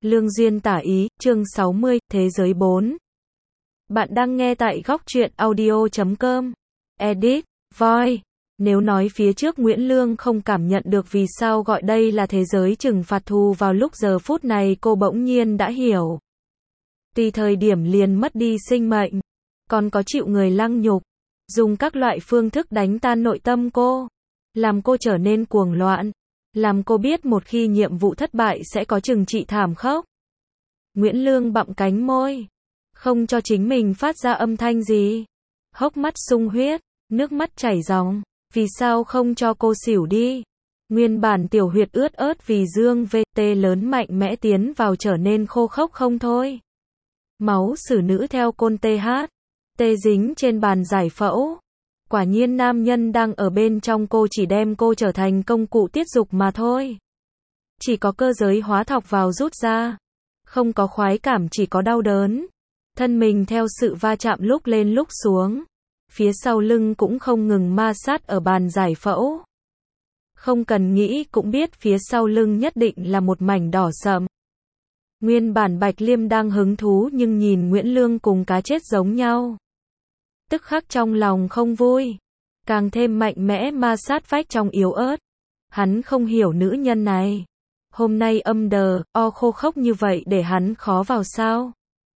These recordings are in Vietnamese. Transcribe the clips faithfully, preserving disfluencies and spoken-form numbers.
Lương duyên tả ý, chương sáu mươi, Thế giới bốn. Bạn đang nghe tại góc truyện audio chấm com. Edit, Voi. Nếu nói phía trước Nguyễn Lương không cảm nhận được vì sao gọi đây là thế giới trừng phạt thù vào lúc giờ phút này cô bỗng nhiên đã hiểu. Tuy thời điểm liền mất đi sinh mệnh, còn có chịu người lăng nhục, dùng các loại phương thức đánh tan nội tâm cô, làm cô trở nên cuồng loạn, làm cô biết một khi nhiệm vụ thất bại sẽ có trừng trị thảm khốc. Nguyễn Lương bặm cánh môi, không cho chính mình phát ra âm thanh gì. Hốc mắt sung huyết, nước mắt chảy ròng, vì sao không cho cô xỉu đi? Nguyên bản tiểu huyệt ướt ớt vì dương vê tê lớn mạnh mẽ tiến vào trở nên khô khốc không thôi. Máu xử nữ theo côn tê hát, tê dính trên bàn giải phẫu. Quả nhiên nam nhân đang ở bên trong cô chỉ đem cô trở thành công cụ tiết dục mà thôi. Chỉ có cơ giới hóa thọc vào rút ra. Không có khoái cảm, chỉ có đau đớn. Thân mình theo sự va chạm lúc lên lúc xuống. Phía sau lưng cũng không ngừng ma sát ở bàn giải phẫu. Không cần nghĩ cũng biết phía sau lưng nhất định là một mảnh đỏ sậm. Nguyên bản Bạch Liêm đang hứng thú nhưng nhìn Nguyễn Lương cùng cá chết giống nhau. Tức khắc trong lòng không vui, càng thêm mạnh mẽ ma sát vách trong yếu ớt. Hắn không hiểu nữ nhân này. Hôm nay âm đờ, o khô khốc như vậy để hắn khó vào sao?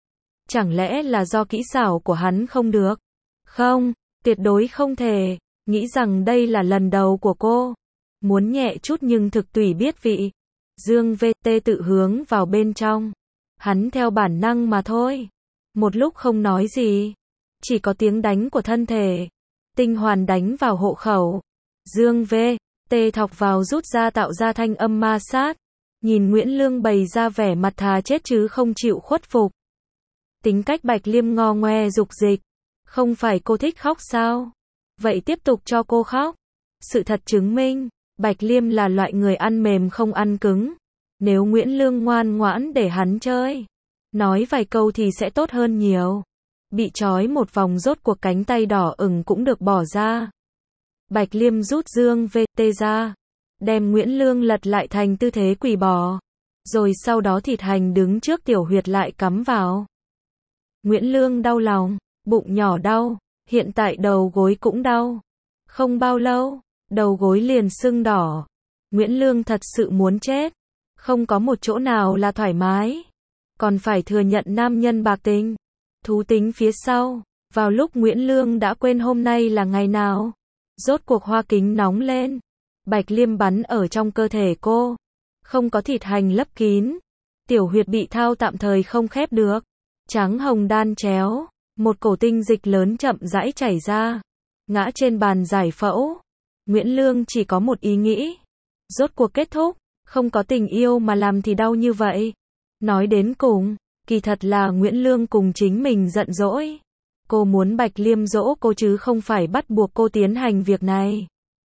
Chẳng lẽ là do kỹ xảo của hắn không được? Không, tuyệt đối không thể. Nghĩ rằng đây là lần đầu của cô. Muốn nhẹ chút nhưng thực tùy biết vị. Dương vê tê tự hướng vào bên trong. Hắn theo bản năng mà thôi. Một lúc không nói gì. Chỉ có tiếng đánh của thân thể. Tinh hoàn đánh vào hộ khẩu. Dương vê tê thọc vào rút ra tạo ra thanh âm ma sát. Nhìn Nguyễn Lương bày ra vẻ mặt thà chết chứ không chịu khuất phục. Tính cách Bạch Liêm ngo ngoe dục dịch. Không phải cô thích khóc sao? Vậy tiếp tục cho cô khóc. Sự thật chứng minh, Bạch Liêm là loại người ăn mềm không ăn cứng. Nếu Nguyễn Lương ngoan ngoãn để hắn chơi, nói vài câu thì sẽ tốt hơn nhiều. Bị trói một vòng rốt cuộc cánh tay đỏ ửng cũng được bỏ ra. Bạch Liêm rút dương vê tê ra, đem Nguyễn Lương lật lại thành tư thế quỳ bò. Rồi sau đó thịt hành đứng trước tiểu huyệt lại cắm vào. Nguyễn Lương đau lòng, bụng nhỏ đau, hiện tại đầu gối cũng đau. Không bao lâu, đầu gối liền sưng đỏ. Nguyễn Lương thật sự muốn chết. Không có một chỗ nào là thoải mái. Còn phải thừa nhận nam nhân bạc tình, thú tính phía sau. Vào lúc Nguyễn Lương đã quên hôm nay là ngày nào, rốt cuộc hoa kính nóng lên. Bạch Liêm bắn ở trong cơ thể cô. Không có thịt hành lấp kín. Tiểu huyệt bị thao tạm thời không khép được. Trắng hồng đan chéo. Một cổ tinh dịch lớn chậm rãi chảy ra. Ngã trên bàn giải phẫu. Nguyễn Lương chỉ có một ý nghĩ. Rốt cuộc kết thúc. Không có tình yêu mà làm thì đau như vậy. Nói đến cùng, kỳ thật là Nguyễn Lương cùng chính mình giận dỗi. Cô muốn Bạch Liêm dỗ cô chứ không phải bắt buộc cô tiến hành việc này.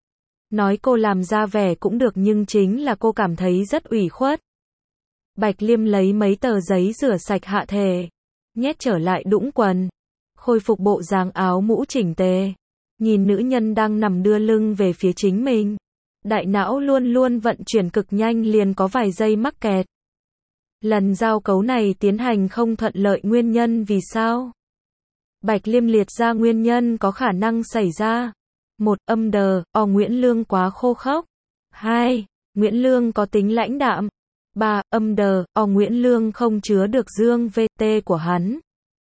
Nói cô làm ra vẻ cũng được nhưng chính là cô cảm thấy rất ủy khuất. Bạch Liêm lấy mấy tờ giấy rửa sạch hạ thể, nhét trở lại đũng quần, khôi phục bộ dáng áo mũ chỉnh tề. Nhìn nữ nhân đang nằm đưa lưng về phía chính mình. Đại não luôn luôn vận chuyển cực nhanh liền có vài giây mắc kẹt. Lần giao cấu này tiến hành không thuận lợi nguyên nhân vì sao? Bạch Liêm liệt ra nguyên nhân có khả năng xảy ra. Một, âm đờ, o Nguyễn Lương quá khô khốc. Hai, Nguyễn Lương có tính lãnh đạm. Ba, âm đờ, o Nguyễn Lương không chứa được dương vê tê của hắn.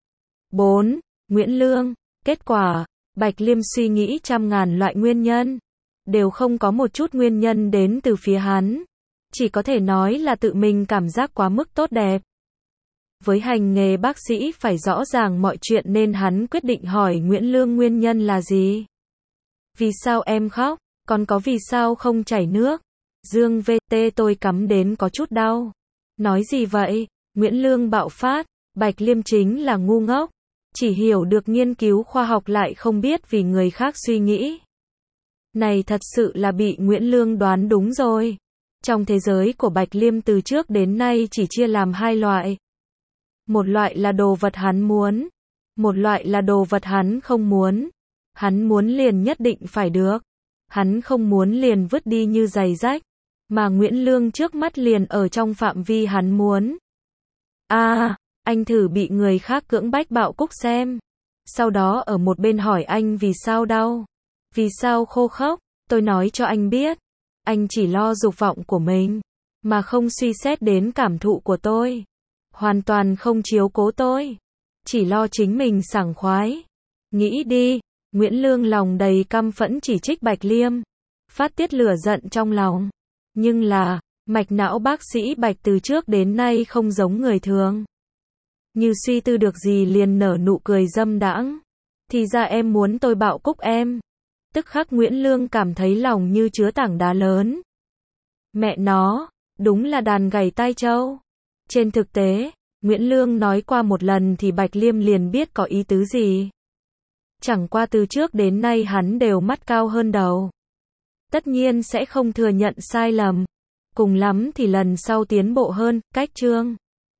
Bốn, Nguyễn Lương. Kết quả, Bạch Liêm suy nghĩ trăm ngàn loại nguyên nhân. Đều không có một chút nguyên nhân đến từ phía hắn. Chỉ có thể nói là tự mình cảm giác quá mức tốt đẹp. Với hành nghề bác sĩ phải rõ ràng mọi chuyện nên hắn quyết định hỏi Nguyễn Lương nguyên nhân là gì. Vì sao em khóc? Còn có vì sao không chảy nước? Dương vê tê tôi cắm đến có chút đau. Nói gì vậy? Nguyễn Lương bạo phát. Bạch Liêm chính là ngu ngốc. Chỉ hiểu được nghiên cứu khoa học lại không biết vì người khác suy nghĩ. Này thật sự là bị Nguyễn Lương đoán đúng rồi. Trong thế giới của Bạch Liêm từ trước đến nay chỉ chia làm hai loại. Một loại là đồ vật hắn muốn. Một loại là đồ vật hắn không muốn. Hắn muốn liền nhất định phải được. Hắn không muốn liền vứt đi như giày rách. Mà Nguyễn Lương trước mắt liền ở trong phạm vi hắn muốn. À, anh thử bị người khác cưỡng bách bạo cúc xem. Sau đó ở một bên hỏi anh vì sao đau, vì sao khô khốc. Tôi nói cho anh biết, anh chỉ lo dục vọng của mình, mà không suy xét đến cảm thụ của tôi. Hoàn toàn không chiếu cố tôi, chỉ lo chính mình sảng khoái. Nghĩ đi, Nguyễn Lương lòng đầy căm phẫn chỉ trích Bạch Liêm, phát tiết lửa giận trong lòng. Nhưng là, mạch não bác sĩ Bạch từ trước đến nay không giống người thường. Như suy tư được gì liền nở nụ cười dâm đãng. Thì ra em muốn tôi bạo cúc em. Tức khắc Nguyễn Lương cảm thấy lòng như chứa tảng đá lớn. Mẹ nó, đúng là đàn gảy tai trâu. Trên thực tế, Nguyễn Lương nói qua một lần thì Bạch Liêm liền biết có ý tứ gì. Chẳng qua từ trước đến nay hắn đều mắt cao hơn đầu. Tất nhiên sẽ không thừa nhận sai lầm. Cùng lắm thì lần sau tiến bộ hơn, cách chương.